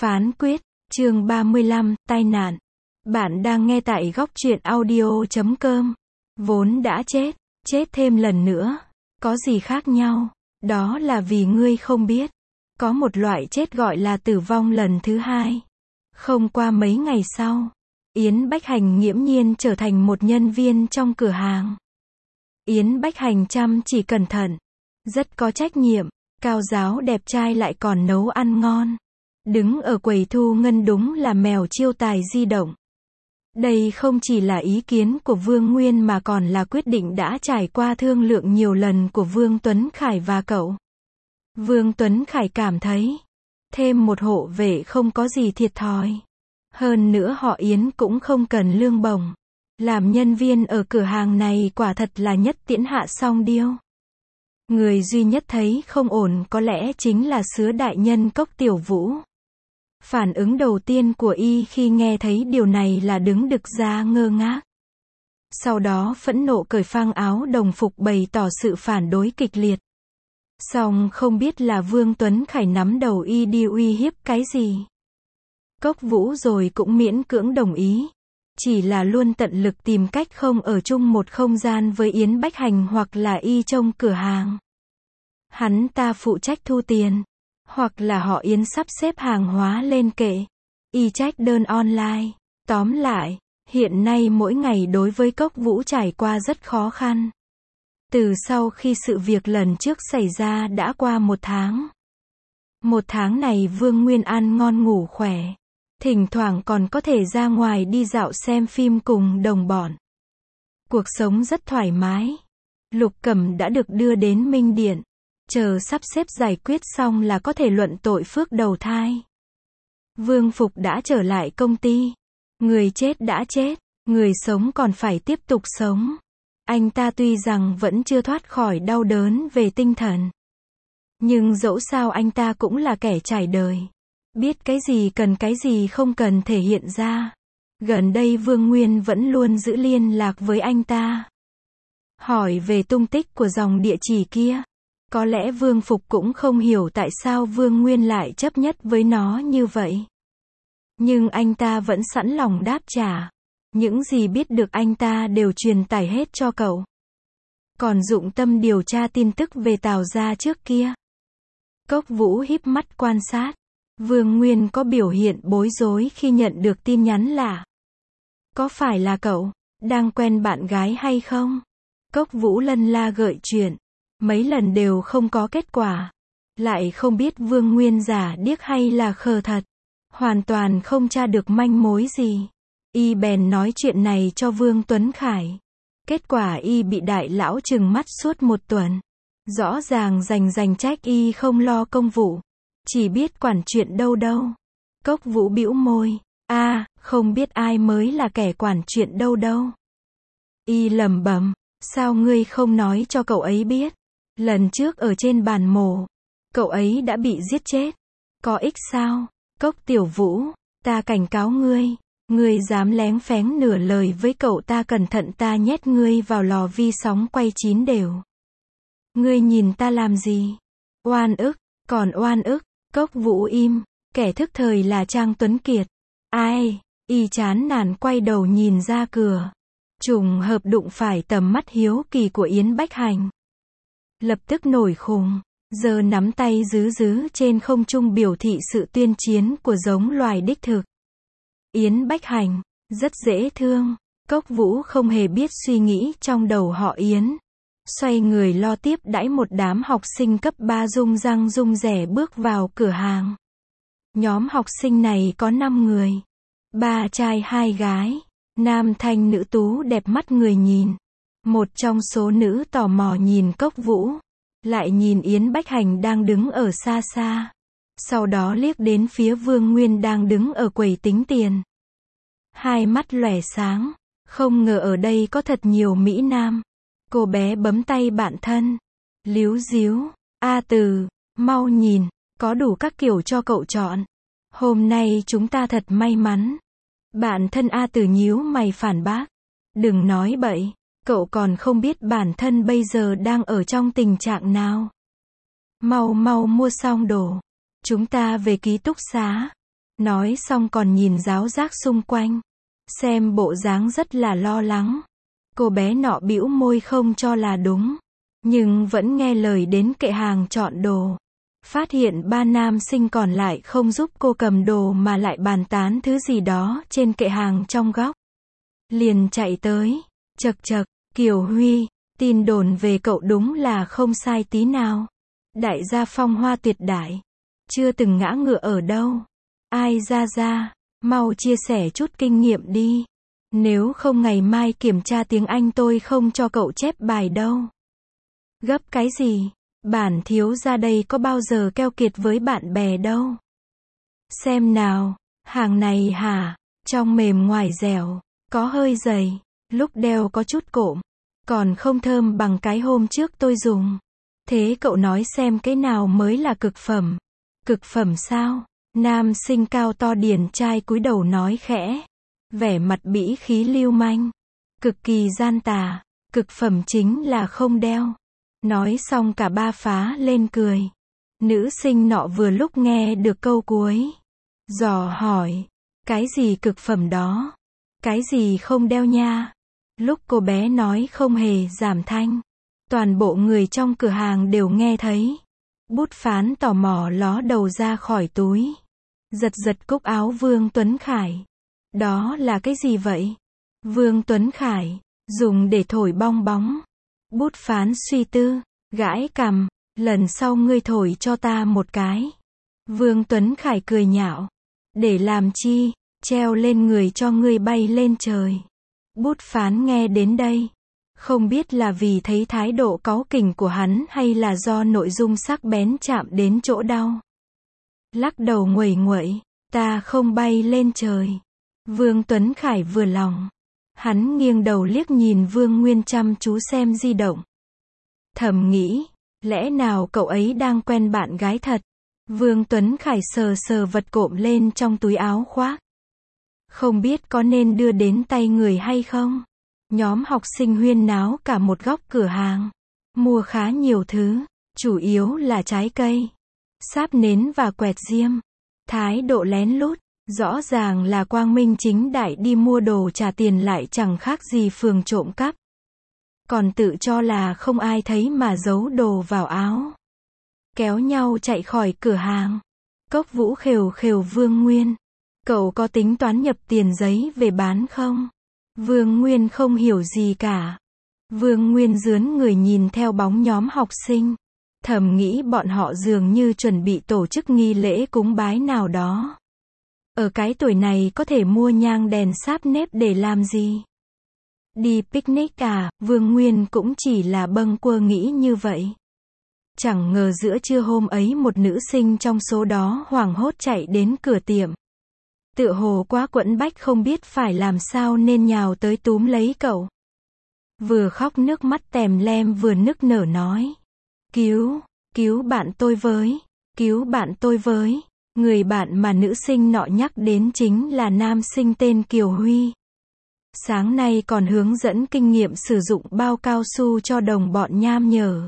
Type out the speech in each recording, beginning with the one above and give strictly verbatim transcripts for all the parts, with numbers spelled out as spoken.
Phán quyết, chương ba mươi lăm, tai nạn. Bạn đang nghe tại góc truyện audio chấm com. Vốn đã chết, chết thêm lần nữa. Có gì khác nhau? Đó là vì ngươi không biết. Có một loại chết gọi là tử vong lần thứ hai. Không qua mấy ngày sau, Yến Bách Hành nghiễm nhiên trở thành một nhân viên trong cửa hàng. Yến Bách Hành chăm chỉ cẩn thận, rất có trách nhiệm, cao ráo đẹp trai lại còn nấu ăn ngon. Đứng ở quầy thu ngân đúng là mèo chiêu tài di động. Đây không chỉ là ý kiến của Vương Nguyên mà còn là quyết định đã trải qua thương lượng nhiều lần của Vương Tuấn Khải và cậu. Vương Tuấn Khải cảm thấy, thêm một hộ vệ không có gì thiệt thòi. Hơn nữa họ Yến cũng không cần lương bổng. Làm nhân viên ở cửa hàng này quả thật là nhất tiễn hạ song điêu. Người duy nhất thấy không ổn có lẽ chính là sứa đại nhân Cốc Tiểu Vũ. Phản ứng đầu tiên của y khi nghe thấy điều này là đứng đực ra ngơ ngác. Sau đó phẫn nộ cởi phang áo đồng phục bày tỏ sự phản đối kịch liệt. Song không biết là Vương Tuấn Khải nắm đầu y đi uy hiếp cái gì. Cốc Vũ rồi cũng miễn cưỡng đồng ý. Chỉ là luôn tận lực tìm cách không ở chung một không gian với Yến Bách Hành hoặc là y trong cửa hàng. Hắn ta phụ trách thu tiền. Hoặc là họ Yến sắp xếp hàng hóa lên kệ. Y trách đơn online. Tóm lại, hiện nay mỗi ngày đối với Cốc Vũ trải qua rất khó khăn. Từ sau khi sự việc lần trước xảy ra đã qua một tháng. Một tháng này Vương Nguyên ăn ngon ngủ khỏe. Thỉnh thoảng còn có thể ra ngoài đi dạo xem phim cùng đồng bọn. Cuộc sống rất thoải mái. Lục Cẩm đã được đưa đến Minh Điện. Chờ sắp xếp giải quyết xong là có thể luận tội phước đầu thai. Vương Phục đã trở lại công ty. Người chết đã chết, người sống còn phải tiếp tục sống. Anh ta tuy rằng vẫn chưa thoát khỏi đau đớn về tinh thần. Nhưng dẫu sao anh ta cũng là kẻ trải đời. Biết cái gì cần cái gì không cần thể hiện ra. Gần đây Vương Nguyên vẫn luôn giữ liên lạc với anh ta. Hỏi về tung tích của dòng địa chỉ kia. Có lẽ Vương Phục cũng không hiểu tại sao Vương Nguyên lại chấp nhất với nó như vậy. Nhưng anh ta vẫn sẵn lòng đáp trả. Những gì biết được anh ta đều truyền tải hết cho cậu. Còn dụng tâm điều tra tin tức về Tào gia trước kia. Cốc Vũ híp mắt quan sát. Vương Nguyên có biểu hiện bối rối khi nhận được tin nhắn lạ. Có phải là cậu đang quen bạn gái hay không? Cốc Vũ lân la gợi chuyện. Mấy lần đều không có kết quả. Lại không biết Vương Nguyên giả điếc hay là khờ thật. Hoàn toàn không tra được manh mối gì. Y bèn nói chuyện này cho Vương Tuấn Khải. Kết quả y bị đại lão trừng mắt suốt một tuần. Rõ ràng rành rành trách y không lo công vụ. Chỉ biết quản chuyện đâu đâu. Cốc Vũ bĩu môi. A, à, không biết ai mới là kẻ quản chuyện đâu đâu. Y lẩm bẩm. Sao ngươi không nói cho cậu ấy biết? Lần trước ở trên bàn mổ, cậu ấy đã bị giết chết. Có ích sao? Cốc Tiểu Vũ, ta cảnh cáo ngươi. Ngươi dám lén phén nửa lời với cậu ta cẩn thận ta nhét ngươi vào lò vi sóng quay chín đều. Ngươi nhìn ta làm gì? Oan ức, còn oan ức. Cốc Vũ im, kẻ thức thời là Trang Tuấn Kiệt. Ai? Y chán nản quay đầu nhìn ra cửa. Trùng hợp đụng phải tầm mắt hiếu kỳ của Yến Bách Hành. Lập tức nổi khùng, giờ nắm tay giữ giữ trên không trung biểu thị sự tuyên chiến của giống loài đích thực. Yến Bách Hành, rất dễ thương. Cốc Vũ không hề biết suy nghĩ trong đầu họ Yến. Xoay người lo tiếp đãi một đám học sinh cấp ba rung răng rung rẻ bước vào cửa hàng. Nhóm học sinh này có năm người. Ba trai hai gái. Nam thanh nữ tú đẹp mắt người nhìn. Một trong số nữ tò mò nhìn Cốc Vũ. Lại nhìn Yến Bách Hành đang đứng ở xa xa. Sau đó liếc đến phía Vương Nguyên đang đứng ở quầy tính tiền. Hai mắt lóe sáng. Không ngờ ở đây có thật nhiều mỹ nam. Cô bé bấm tay bạn thân. Líu díu. A Từ, mau nhìn. Có đủ các kiểu cho cậu chọn. Hôm nay chúng ta thật may mắn. Bạn thân A Từ nhíu mày phản bác. Đừng nói bậy. Cậu còn không biết bản thân bây giờ đang ở trong tình trạng nào. Mau mau mua xong đồ. Chúng ta về ký túc xá. Nói xong còn nhìn ráo rác xung quanh. Xem bộ dáng rất là lo lắng. Cô bé nọ bĩu môi không cho là đúng. Nhưng vẫn nghe lời đến kệ hàng chọn đồ. Phát hiện ba nam sinh còn lại không giúp cô cầm đồ mà lại bàn tán thứ gì đó trên kệ hàng trong góc. Liền chạy tới. Chậc chậc, Kiều Huy, tin đồn về cậu đúng là không sai tí nào. Đại gia phong hoa tuyệt đại. Chưa từng ngã ngựa ở đâu. Ai ra ra, mau chia sẻ chút kinh nghiệm đi. Nếu không ngày mai kiểm tra tiếng Anh tôi không cho cậu chép bài đâu. Gấp cái gì? Bản thiếu ra đây có bao giờ keo kiệt với bạn bè đâu. Xem nào, hàng này hả? Trong mềm ngoài dẻo, có hơi dày, lúc đeo có chút cộm, còn không thơm bằng cái hôm trước tôi dùng. Thế cậu nói xem cái nào mới là cực phẩm? Cực phẩm sao? Nam sinh cao to điển trai cúi đầu nói khẽ. Vẻ mặt bĩ khí lưu manh. Cực kỳ gian tà. Cực phẩm chính là không đeo. Nói xong cả ba phá lên cười. Nữ sinh nọ vừa lúc nghe được câu cuối. Dò hỏi. Cái gì cực phẩm đó? Cái gì không đeo nha? Lúc cô bé nói không hề giảm thanh. Toàn bộ người trong cửa hàng đều nghe thấy. Bút phán tò mò ló đầu ra khỏi túi. Giật giật cúc áo Vương Tuấn Khải. Đó là cái gì vậy? Vương Tuấn Khải. Dùng để thổi bong bóng. Bút phán suy tư. Gãi cằm. Lần sau ngươi thổi cho ta một cái. Vương Tuấn Khải cười nhạo. Để làm chi? Treo lên người cho ngươi bay lên trời. Bút phán nghe đến đây. Không biết là vì thấy thái độ cáu kỉnh của hắn hay là do nội dung sắc bén chạm đến chỗ đau. Lắc đầu nguẩy nguẩy. Ta không bay lên trời. Vương Tuấn Khải vừa lòng. Hắn nghiêng đầu liếc nhìn Vương Nguyên chăm chú xem di động. Thầm nghĩ. Lẽ nào cậu ấy đang quen bạn gái thật? Vương Tuấn Khải sờ sờ vật cộm lên trong túi áo khoác. Không biết có nên đưa đến tay người hay không? Nhóm học sinh huyên náo cả một góc cửa hàng. Mua khá nhiều thứ. Chủ yếu là trái cây. Sáp nến và quẹt diêm. Thái độ lén lút. Rõ ràng là quang minh chính đại đi mua đồ trả tiền lại chẳng khác gì phường trộm cắp. Còn tự cho là không ai thấy mà giấu đồ vào áo. Kéo nhau chạy khỏi cửa hàng. Cốc Vũ khều khều Vương Nguyên. Cậu có tính toán nhập tiền giấy về bán không? Vương Nguyên không hiểu gì cả. Vương Nguyên rướn người nhìn theo bóng nhóm học sinh. Thầm nghĩ bọn họ dường như chuẩn bị tổ chức nghi lễ cúng bái nào đó. Ở cái tuổi này có thể mua nhang đèn sáp nếp để làm gì? Đi picnic à? Vương Nguyên cũng chỉ là bâng quơ nghĩ như vậy. Chẳng ngờ giữa trưa hôm ấy một nữ sinh trong số đó hoảng hốt chạy đến cửa tiệm. Tựa hồ quá quẫn bách không biết phải làm sao nên nhào tới túm lấy cậu. Vừa khóc nước mắt tèm lem vừa nức nở nói. Cứu, cứu bạn tôi với, cứu bạn tôi với. Người bạn mà nữ sinh nọ nhắc đến chính là nam sinh tên Kiều Huy. Sáng nay còn hướng dẫn kinh nghiệm sử dụng bao cao su cho đồng bọn nham nhở.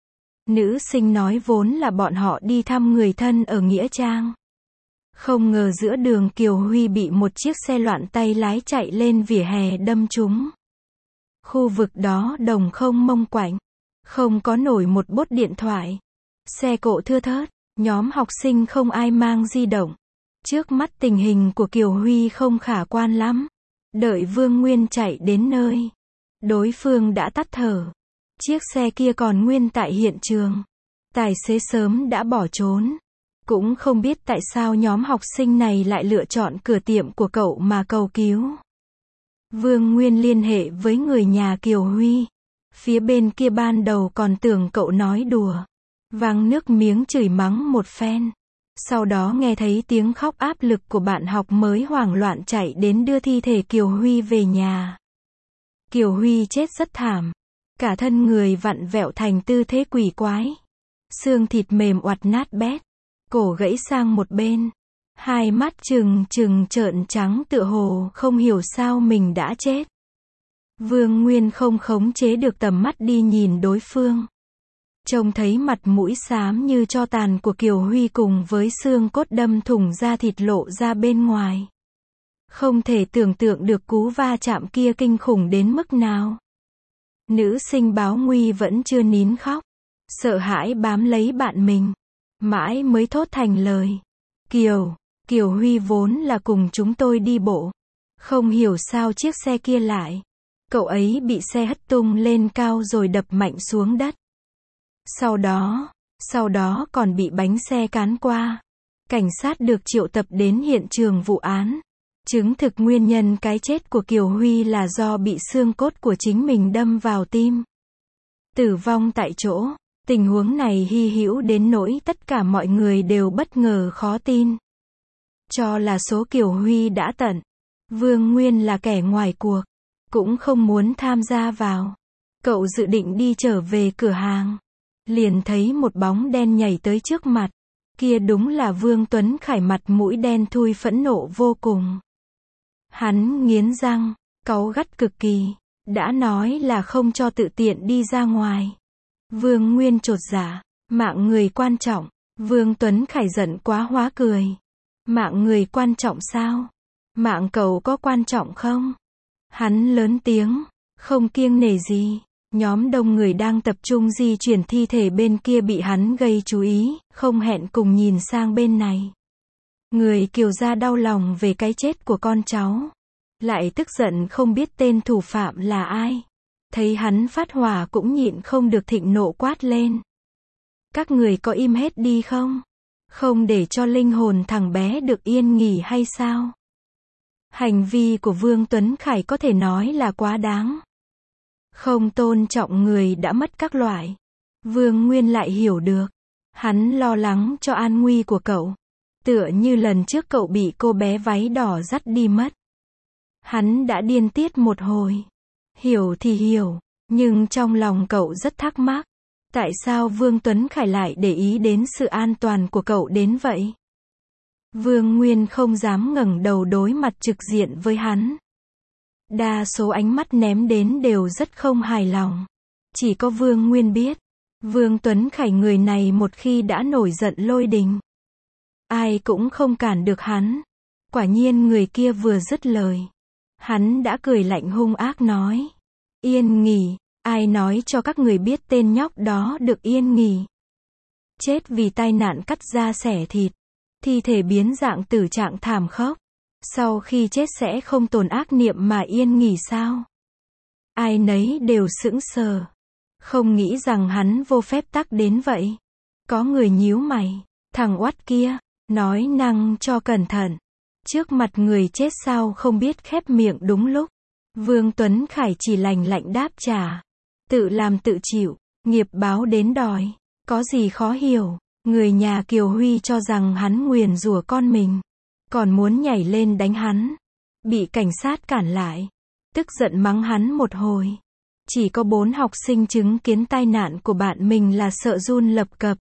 Nữ sinh nói vốn là bọn họ đi thăm người thân ở Nghĩa Trang. Không ngờ giữa đường Kiều Huy bị một chiếc xe loạn tay lái chạy lên vỉa hè đâm trúng. Khu vực đó đồng không mông quạnh. Không có nổi một bốt điện thoại. Xe cộ thưa thớt. Nhóm học sinh không ai mang di động. Trước mắt tình hình của Kiều Huy không khả quan lắm. Đợi Vương Nguyên chạy đến nơi. Đối phương đã tắt thở. Chiếc xe kia còn nguyên tại hiện trường. Tài xế sớm đã bỏ trốn. Cũng không biết tại sao nhóm học sinh này lại lựa chọn cửa tiệm của cậu mà cầu cứu. Vương Nguyên liên hệ với người nhà Kiều Huy. Phía bên kia ban đầu còn tưởng cậu nói đùa. Vang nước miếng chửi mắng một phen. Sau đó nghe thấy tiếng khóc áp lực của bạn học mới hoảng loạn chạy đến đưa thi thể Kiều Huy về nhà. Kiều Huy chết rất thảm. Cả thân người vặn vẹo thành tư thế quỷ quái. Xương thịt mềm oặt nát bét. Cổ gãy sang một bên. Hai mắt trừng trừng trợn trắng tựa hồ không hiểu sao mình đã chết. Vương Nguyên không khống chế được tầm mắt đi nhìn đối phương. Trông thấy mặt mũi xám như tro tàn của Kiều Huy cùng với xương cốt đâm thủng da thịt lộ ra bên ngoài. Không thể tưởng tượng được cú va chạm kia kinh khủng đến mức nào. Nữ sinh báo nguy vẫn chưa nín khóc. Sợ hãi bám lấy bạn mình. Mãi mới thốt thành lời. Kiều, Kiều Huy vốn là cùng chúng tôi đi bộ. Không hiểu sao chiếc xe kia lại. Cậu ấy bị xe hất tung lên cao rồi đập mạnh xuống đất. Sau đó, sau đó còn bị bánh xe cán qua. Cảnh sát được triệu tập đến hiện trường vụ án. Chứng thực nguyên nhân cái chết của Kiều Huy là do bị xương cốt của chính mình đâm vào tim. Tử vong tại chỗ. Tình huống này hy hữu đến nỗi tất cả mọi người đều bất ngờ khó tin. Cho là số Kiều Huy đã tận. Vương Nguyên là kẻ ngoài cuộc. Cũng không muốn tham gia vào. Cậu dự định đi trở về cửa hàng. Liền thấy một bóng đen nhảy tới trước mặt. Kia đúng là Vương Tuấn Khải, mặt mũi đen thui phẫn nộ vô cùng. Hắn nghiến răng, cáu gắt cực kỳ. Đã nói là không cho tự tiện đi ra ngoài. Vương Nguyên chột dạ. Mạng người quan trọng. Vương Tuấn Khải giận quá hóa cười. Mạng người quan trọng sao? Mạng cậu có quan trọng không? Hắn lớn tiếng, không kiêng nể gì. Nhóm đông người đang tập trung di chuyển thi thể bên kia bị hắn gây chú ý, không hẹn cùng nhìn sang bên này. Người Kiều gia đau lòng về cái chết của con cháu. Lại tức giận không biết tên thủ phạm là ai. Thấy hắn phát hỏa cũng nhịn không được thịnh nộ quát lên. Các người có im hết đi không? Không để cho linh hồn thằng bé được yên nghỉ hay sao? Hành vi của Vương Tuấn Khải có thể nói là quá đáng. Không tôn trọng người đã mất các loại. Vương Nguyên lại hiểu được. Hắn lo lắng cho an nguy của cậu. Tựa như lần trước cậu bị cô bé váy đỏ dắt đi mất. Hắn đã điên tiết một hồi. Hiểu thì hiểu, nhưng trong lòng cậu rất thắc mắc. Tại sao Vương Tuấn Khải lại để ý đến sự an toàn của cậu đến vậy? Vương Nguyên không dám ngẩng đầu đối mặt trực diện với hắn. Đa số ánh mắt ném đến đều rất không hài lòng. Chỉ có Vương Nguyên biết. Vương Tuấn Khải người này một khi đã nổi giận lôi đình. Ai cũng không cản được hắn. Quả nhiên người kia vừa dứt lời. Hắn đã cười lạnh hung ác nói. Yên nghỉ, ai nói cho các người biết tên nhóc đó được yên nghỉ. Chết vì tai nạn cắt da xẻ thịt. Thi thể biến dạng tử trạng thảm khốc. Sau khi chết sẽ không tồn ác niệm mà yên nghỉ sao? Ai nấy đều sững sờ. Không nghĩ rằng hắn vô phép tắc đến vậy. Có người nhíu mày. Thằng oắt kia, nói năng cho cẩn thận. Trước mặt người chết sao không biết khép miệng đúng lúc. Vương Tuấn Khải chỉ lành lạnh đáp trả. Tự làm tự chịu, nghiệp báo đến đòi. Có gì khó hiểu. Người nhà Kiều Huy cho rằng hắn nguyền rủa con mình. Còn muốn nhảy lên đánh hắn. Bị cảnh sát cản lại. Tức giận mắng hắn một hồi. Chỉ có bốn học sinh chứng kiến tai nạn của bạn mình là sợ run lập cập.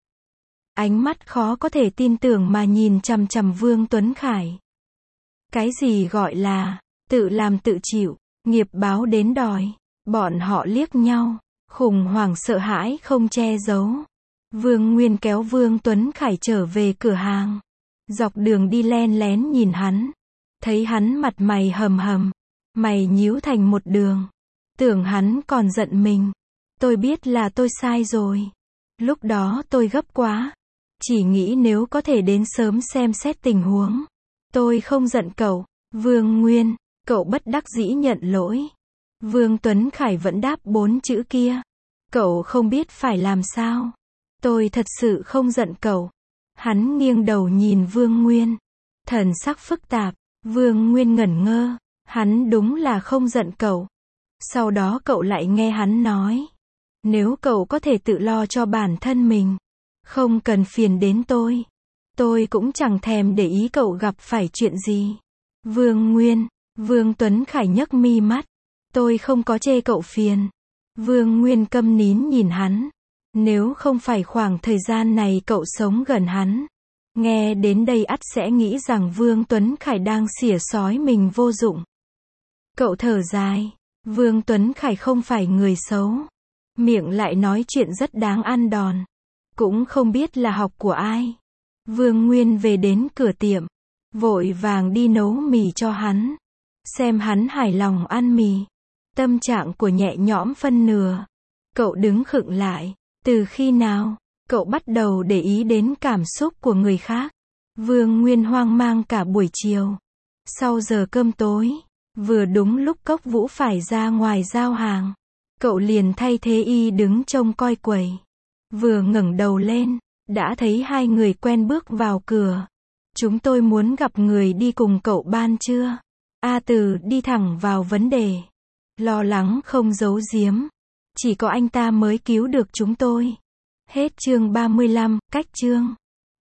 Ánh mắt khó có thể tin tưởng mà nhìn chằm chằm Vương Tuấn Khải. Cái gì gọi là tự làm tự chịu, nghiệp báo đến đòi. Bọn họ liếc nhau, khủng hoảng sợ hãi không che giấu. Vương Nguyên kéo Vương Tuấn Khải trở về cửa hàng. Dọc đường đi len lén nhìn hắn. Thấy hắn mặt mày hầm hầm. Mày nhíu thành một đường. Tưởng hắn còn giận mình. Tôi biết là tôi sai rồi. Lúc đó tôi gấp quá. Chỉ nghĩ nếu có thể đến sớm xem xét tình huống. Tôi không giận cậu. Vương Nguyên, cậu bất đắc dĩ nhận lỗi. Vương Tuấn Khải vẫn đáp bốn chữ kia. Cậu không biết phải làm sao. Tôi thật sự không giận cậu. Hắn nghiêng đầu nhìn Vương Nguyên. Thần sắc phức tạp. Vương Nguyên ngẩn ngơ. Hắn đúng là không giận cậu. Sau đó cậu lại nghe hắn nói. Nếu cậu có thể tự lo cho bản thân mình. Không cần phiền đến tôi. Tôi cũng chẳng thèm để ý cậu gặp phải chuyện gì. Vương Nguyên. Vương Tuấn Khải nhấc mi mắt. Tôi không có chê cậu phiền. Vương Nguyên câm nín nhìn hắn. Nếu không phải khoảng thời gian này cậu sống gần hắn. Nghe đến đây ắt sẽ nghĩ rằng Vương Tuấn Khải đang xỉa xói mình vô dụng. Cậu thở dài. Vương Tuấn Khải không phải người xấu. miệng lại nói chuyện rất đáng ăn đòn. Cũng không biết là học của ai. Vương Nguyên về đến cửa tiệm, vội vàng đi nấu mì cho hắn. Xem hắn hài lòng ăn mì. Tâm trạng của nhẹ nhõm phân nửa. Cậu đứng khựng lại. Từ khi nào, cậu bắt đầu để ý đến cảm xúc của người khác? Vương Nguyên hoang mang cả buổi chiều. Sau giờ cơm tối, vừa đúng lúc Cốc Vũ phải ra ngoài giao hàng. Cậu liền thay thế y đứng trông coi quầy. Vừa ngẩng đầu lên, đã thấy hai người quen bước vào cửa. Chúng tôi muốn gặp người đi cùng cậu ban trưa. A Từ đi thẳng vào vấn đề. Lo lắng không giấu giếm. Chỉ có anh ta mới cứu được chúng tôi. Hết chương ba mươi lăm, cách chương.